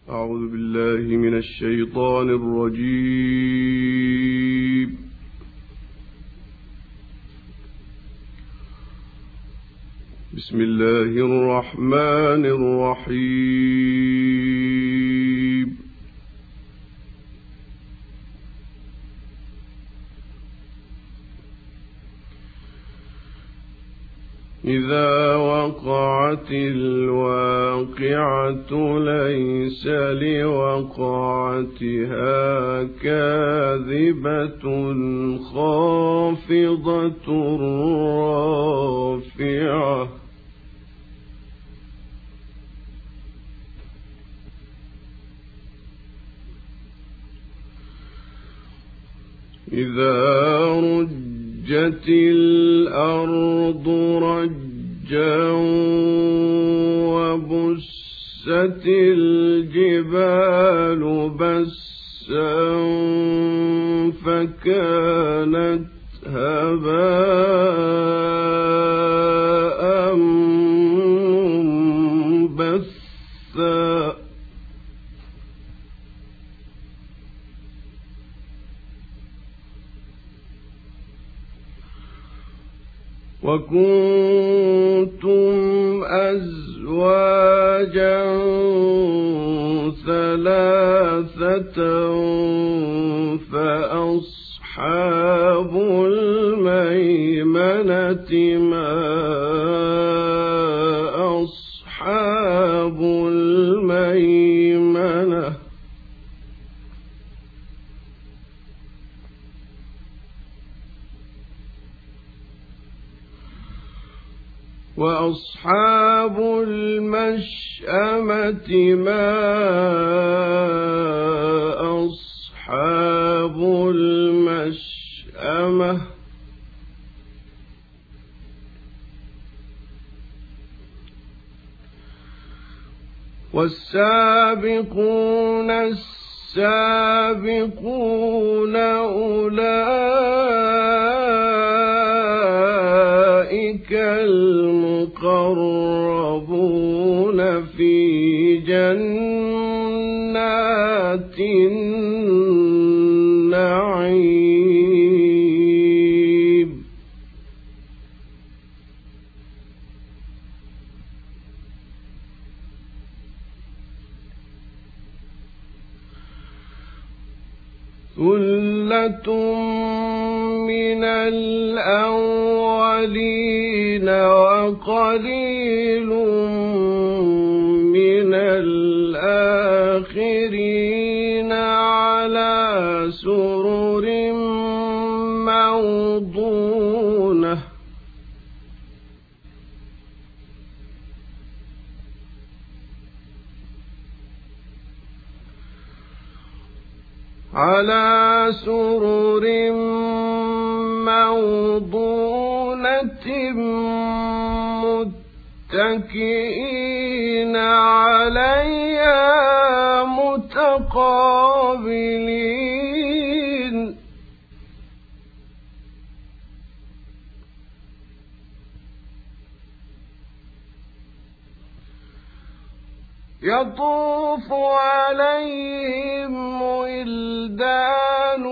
أعوذ بالله من الشيطان الرجيم. بسم الله الرحمن الرحيم. إذا وقعت الواقعة ليس لوقعتها كاذبة خافضة رافعة إذا رجت الأرض رجا وبست الجبال بسا فكانت هباء منبثا وكنتم أزواجا ثلاثة فأصحاب الميمنة ما أصحاب الميمنة وأصحاب المشأمة ما أصحاب المشأمة والسابقون السابقون أولئك المقربون في جنات النعيم ثلة من الأولين وقليل من الآخرين على سرر موضونة على سرر موضونة متكئين عليها متقابلين يطوف عليهم ولدان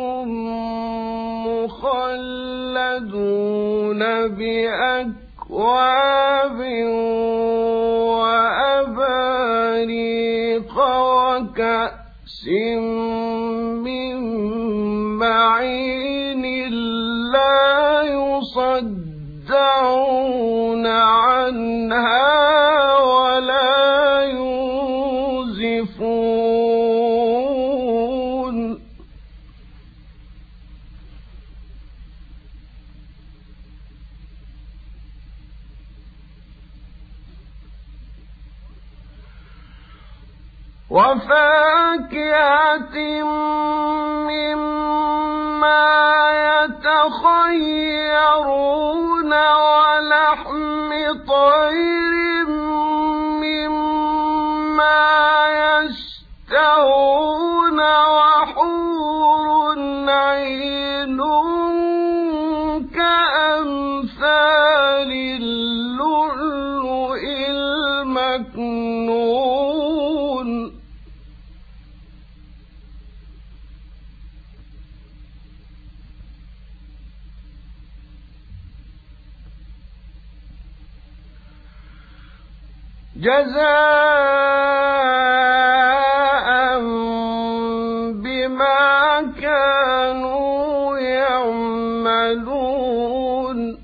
مخلدون بأكواب وأباريق وكأس من معين لا يصدعون عنها ولا ينزفون وفاكهة مما يتخيرون ولحم طير مما يشتهون وحور عين كأمثال اللؤلؤ المكنون جزاء بما كانوا يعملون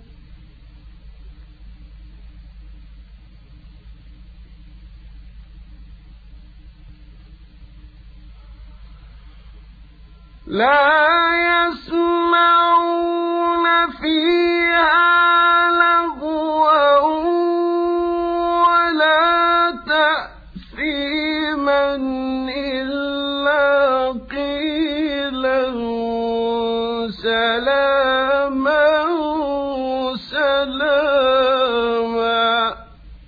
لا يسمعون فيها لغوا ولا تأثيما إلا قيلا سلاما سلاما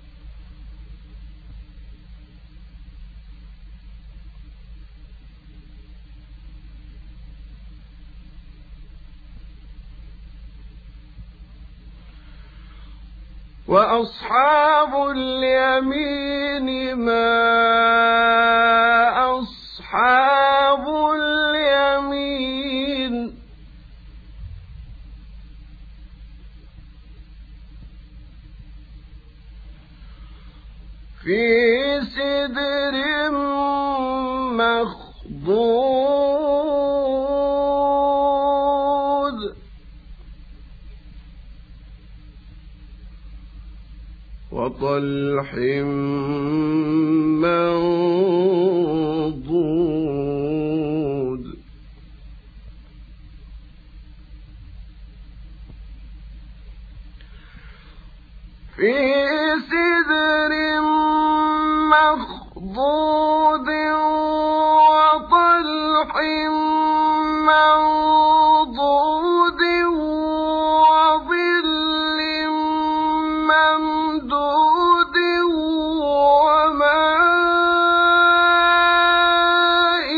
وأصحاب اليمين ما أصحاب اليمين في سدر مخضود وطلح منضود في سدر مخضود وطلح منضود وظل ممدود وماء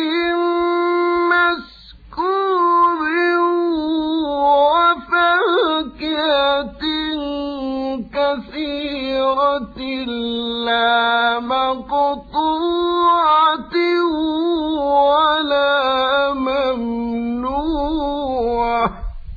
مسكوب وفاكهة كثيرة لا مقطوعة ولا ممنوعة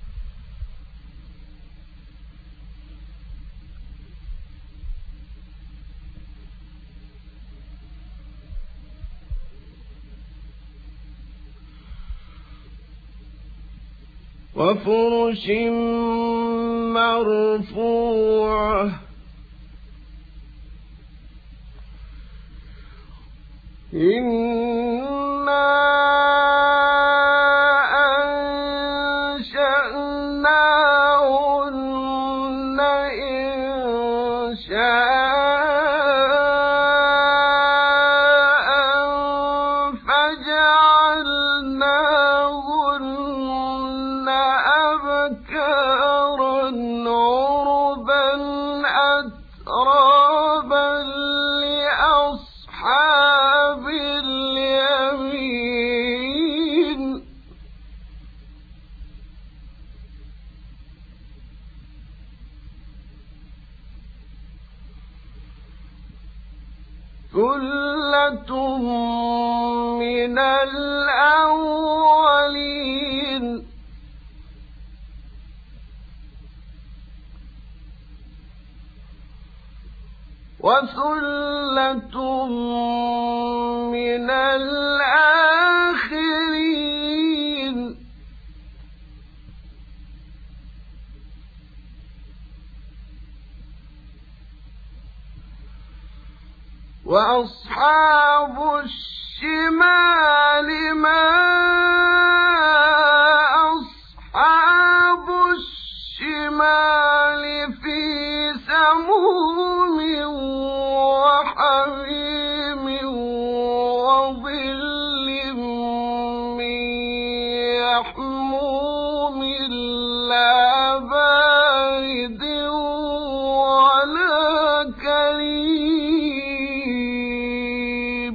وفرش مرفوعة إنا أنشأناهن إنشاء فجعلناهن أبكارا عربا أترابا لأصحاب اليمين ثلة من الأولين وثلة من الآخرين وأصحاب الشمال ما أصحاب الشمال في سموم وحميم وظل من يحموم لا بارد ولا كريم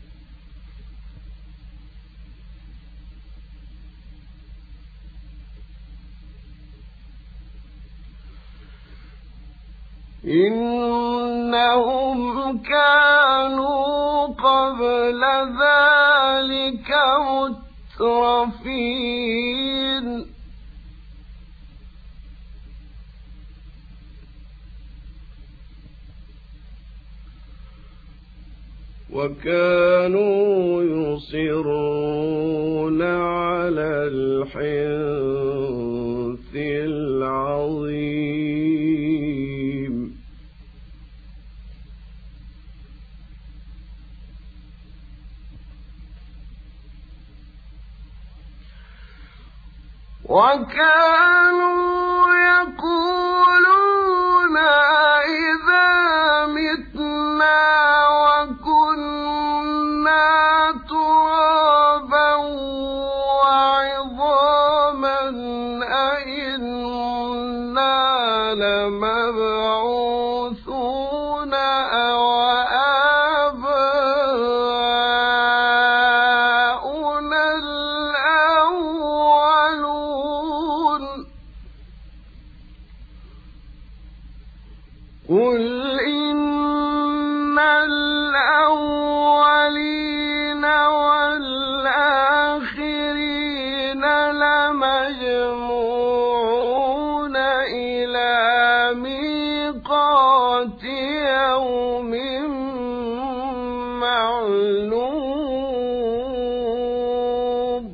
إنهم كانوا قبل ذلك مترفين وكانوا يصرون على الحنث العظيم وكانوا يقولون إذا متنا وكنا ترابا وعظاما أئنا لمبعوثون أو آباؤنا الأولون قل إن الأولين والآخرين لمجموعون إلى ميقات يوم معلوم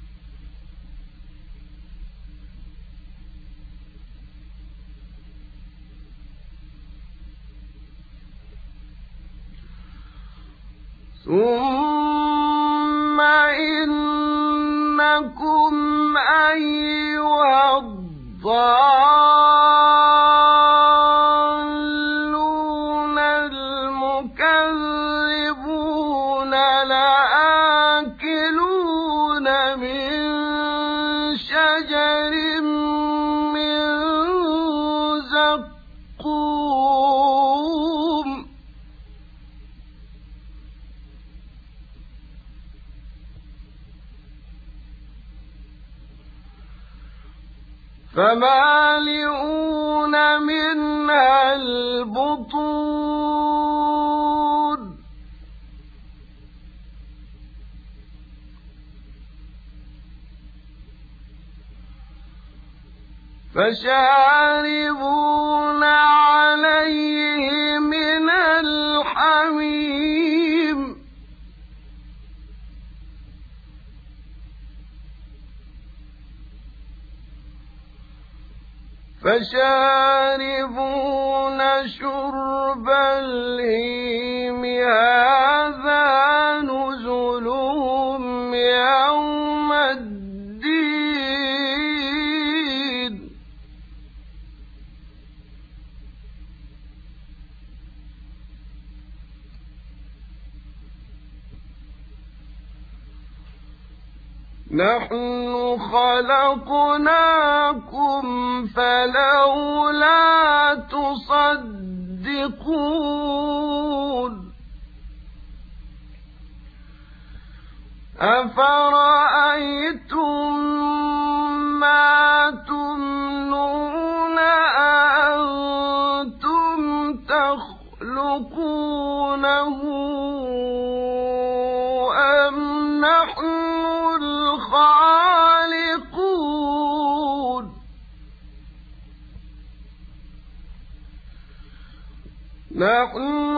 ثم إنكم أيها الضالون المكذبون لآكلون من شجر من زقوم فمالئون منها البطون فشاربون عليه من الحميم فشاربون شرب الهيم هذا نزلهم يوم الدين نحن خلقناكم فلولا تصدقون أفرأيتم ما تمنون أأنتم تخلقونه أم نحن الخالقون نحن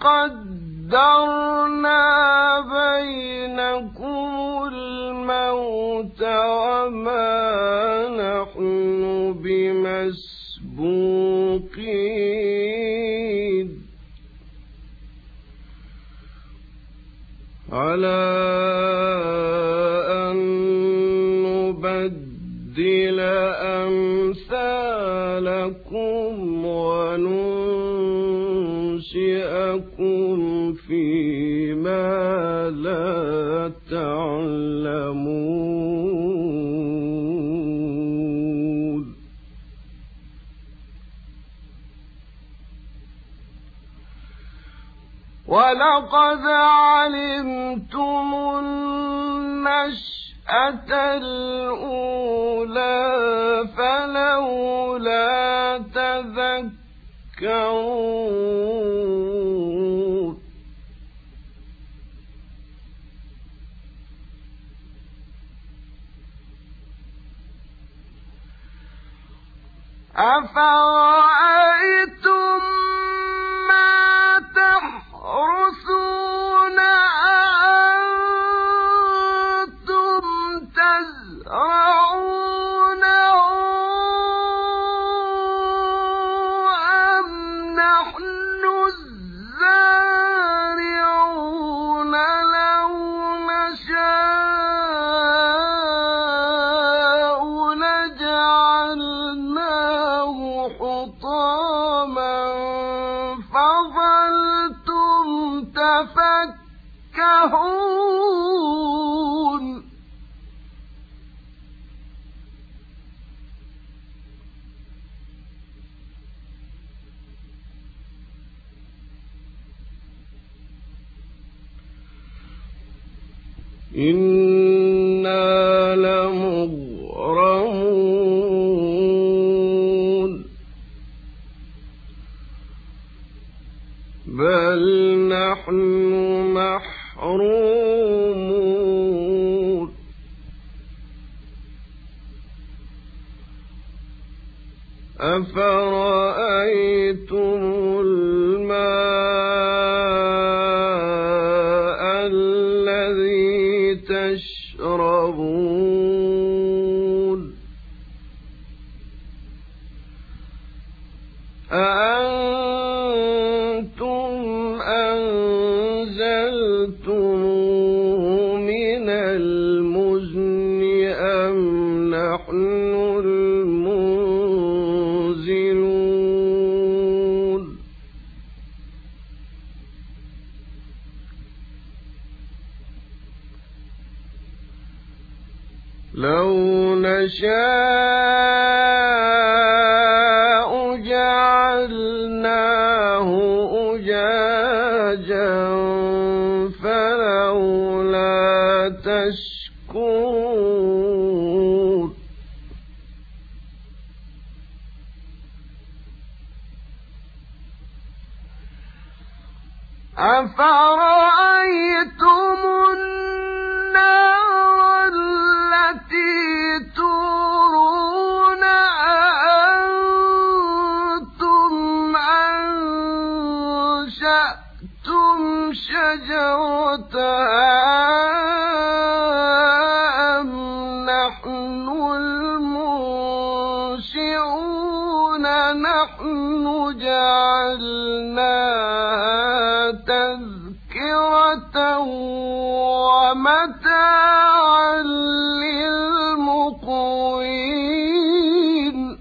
قدرنا بينكم الموت وما نحن بمسبوقين على أن نبدل أمثالكم وننشئكم فيما لا تعلمون ولقد علمتم النشأة الأولى فلولا تذكرون أفرأيتم ما تحرثون تنكحون إنا لمغرمون بل نحن محرومون أفرأيتم الماء الذي تشربون أأنتم أنزلتموه من المزن أم نحن المنزلون لو نشاء جعلناه أجاجا فلولا تشكرون أفرأيتم النار التي تورون أأنتم أنشأتم شجرتها أم نحن المنشئون نحن جعلناها تذكرة ومتاعا للمقوين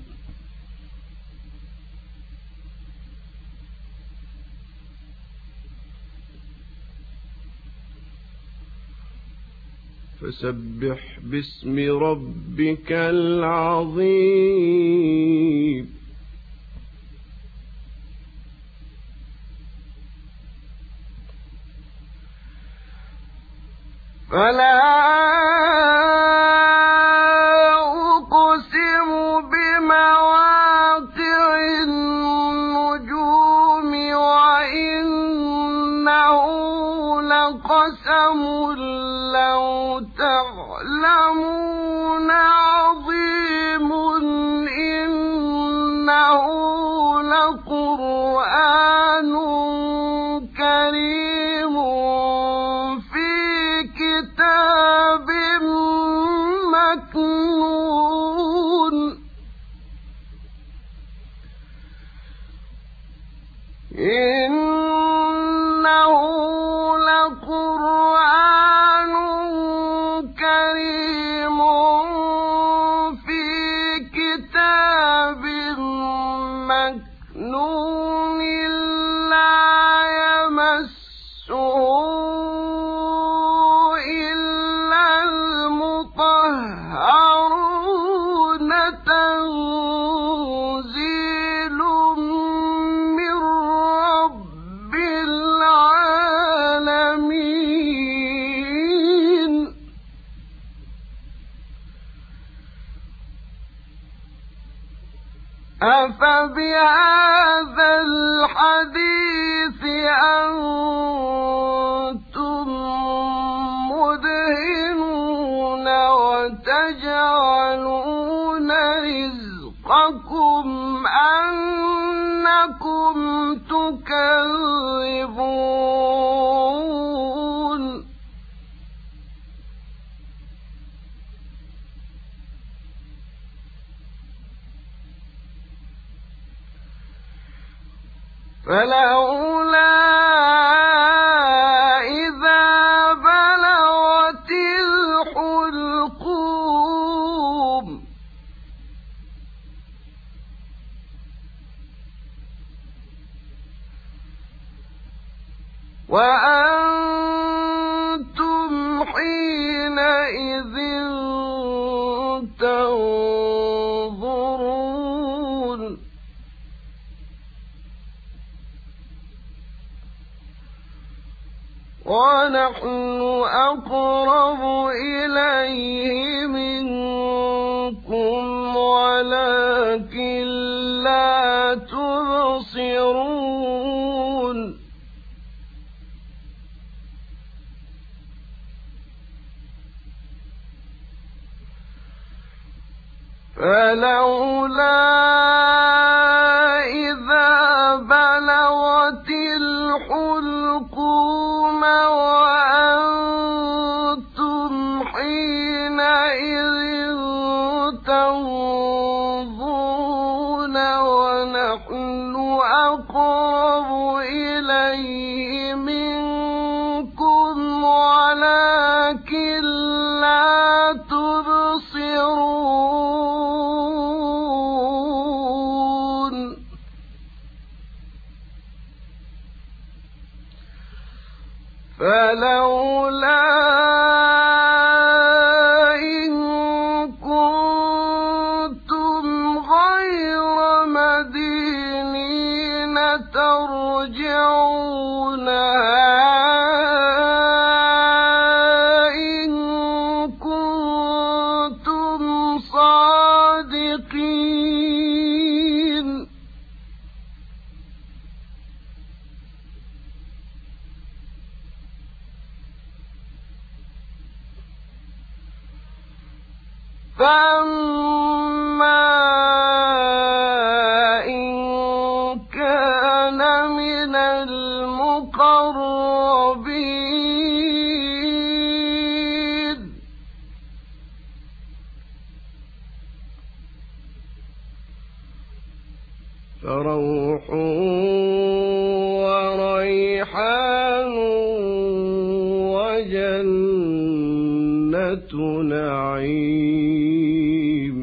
فسبح باسم ربك العظيم فلا أقسم بمواقع النجوم وإنه لقسم لو تعلمون عظيم إنه لقرآن كريم في كتاب مكنون إنه لقرآن كريم في كتاب مكنون لا يمسه إلا المطهرون تنزيل من رب العالمين أفبهذا الحديث أنتم مدهنون وتجعلون رزقكم أنكم تكذبون فلولا إذا بلغت الحلقوم وأنتم ونحن أقرب إليه منكم ولكن لا تبصرون فلولا إذا بلغت الحلقوم وأنتم حينئذ تنظرون ونحن أقرب إليه منكم ولكن لا تبصرون فلولا إن كنتم غير مدينين ترجعونها إن كنتم صادقين فأما إن كان من المقربين فروح وريحان وجنة نعيم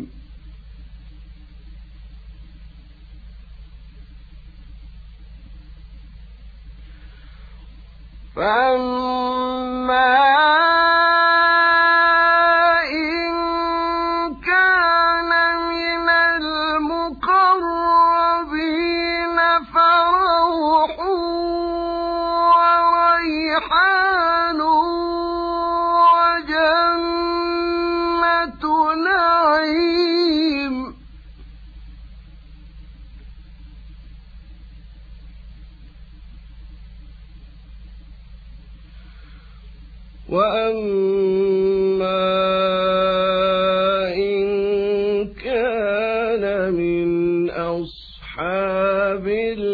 فأما إن كان من المقربين فروح وريحان وجنة نعيم وأما إن كان من أصحاب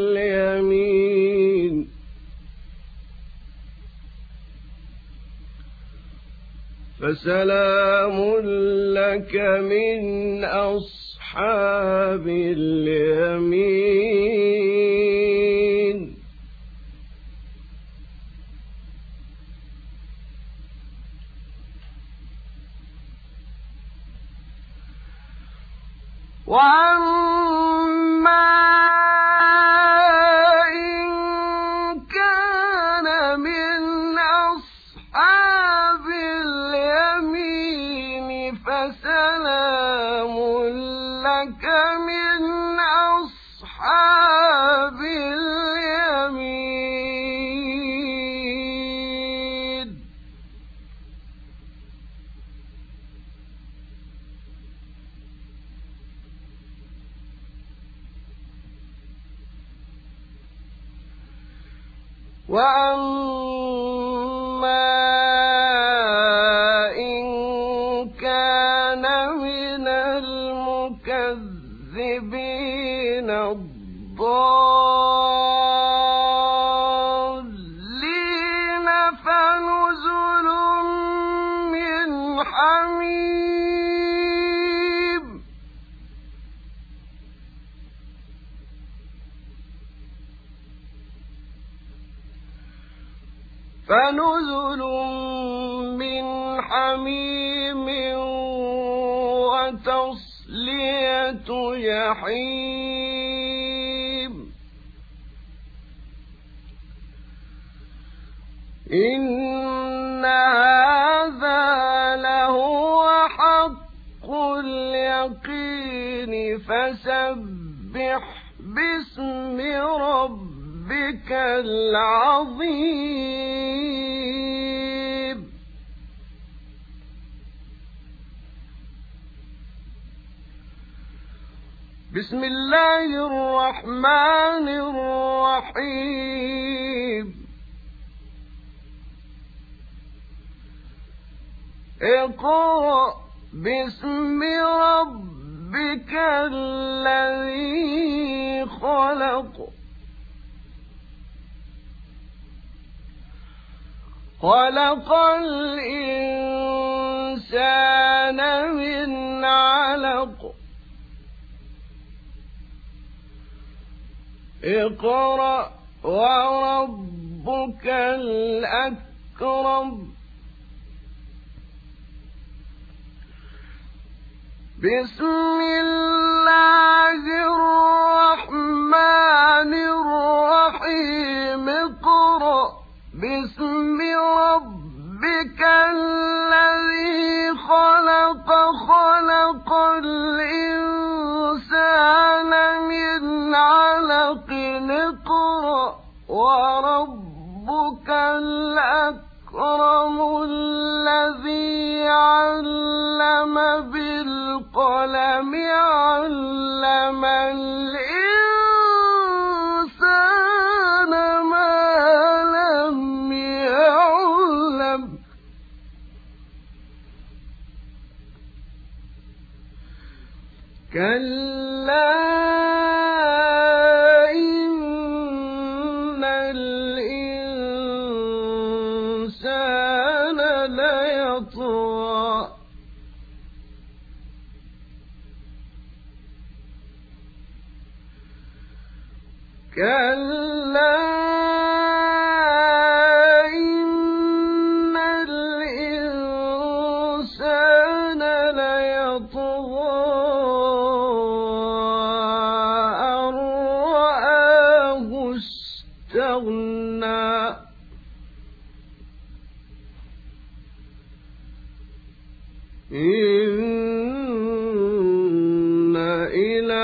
اليمين فسلام لك من أصحاب اليمين وأما إن كان من أصحاب اليمين فسلام لك من أصحاب اليمين وأما إن كان من المكذبين الضالين فنزل من حميم فنزل من حميم وتصلية جحيم إن هذا لهو حق اليقين فسبح باسم ربك العظيم بسم الله الرحمن الرحيم اقرأ باسم ربك الذي خلق خلق الإنسان من علق اقرأ وربك الأكرم بسم الله الرحمن الرحيم اقرأ باسم ربك الذي خلق خلق الإنسان من علق اقرأ وربك الأكرم الذي علم بالقلم علم الإنسان ما لم يعلم كلا إن الإنسان ليطغى كلا إن الإنسان ليطغى أن رآه استغنى إن إلى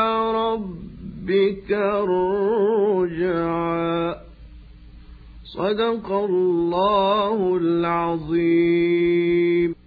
ربك الرجعى صدق الله العظيم.